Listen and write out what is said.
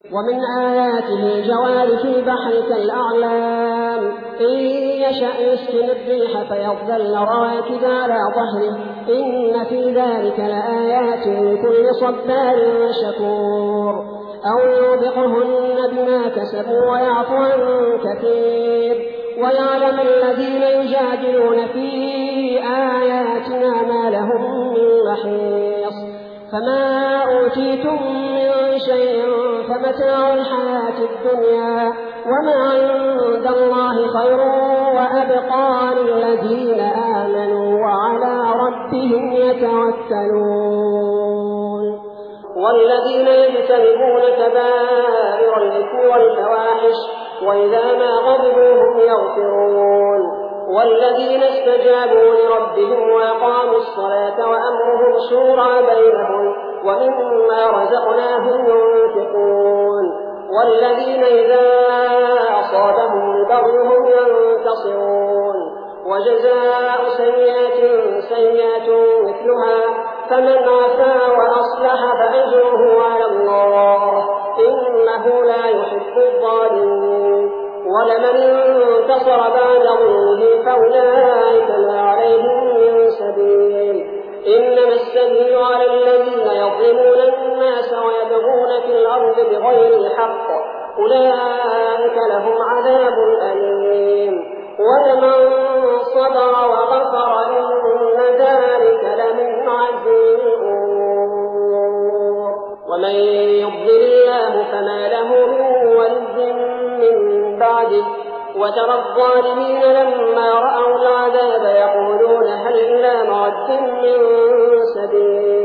ومن آياته الجوار في البحر كالأعلام إن يشأ يسكن الريح فيظلل راكدا على ظهره إن في ذلك لآيات لكل صبار شكور أو يوبقهن بما كسبوا ويعفو عن كثير ويعلم الذين يجادلون في آياتنا ما لهم من محيص فما أوتيتم من شيء فمتاع الحياة الدنيا وما عند الله خير وأبقى للذين آمنوا وعلى ربهم يتوكلون والذين يجتنبون كبائر الإثم والفواحش وإذا ما غضبوا هم يغفرون والذين استجابوا لربهم وأقاموا الصلاة وأمرهم شورى بينهم ومما رزقناهم ينفقون والذين إذا أصابهم البغي هم ينتصرون وجزاء سيئة مثلها فمن عفا وأصلح فأجره على الله إنه لا يحب الظالمين ولمن انتصر بعد ظلمه فأولئك ما عليهم من سبيل إنما السبيل على الذين يظلمون الناس ويبغون في الأرض بغير الحق أولئك لهم عذاب أليم ولمن صبر وغفر إن ذلك لمن عزم الأمور ومن يضلل الله فما له من ولي من بعده وترى الظالمين لما رأوا العذاب يقولون هل إلى مرد من سبيل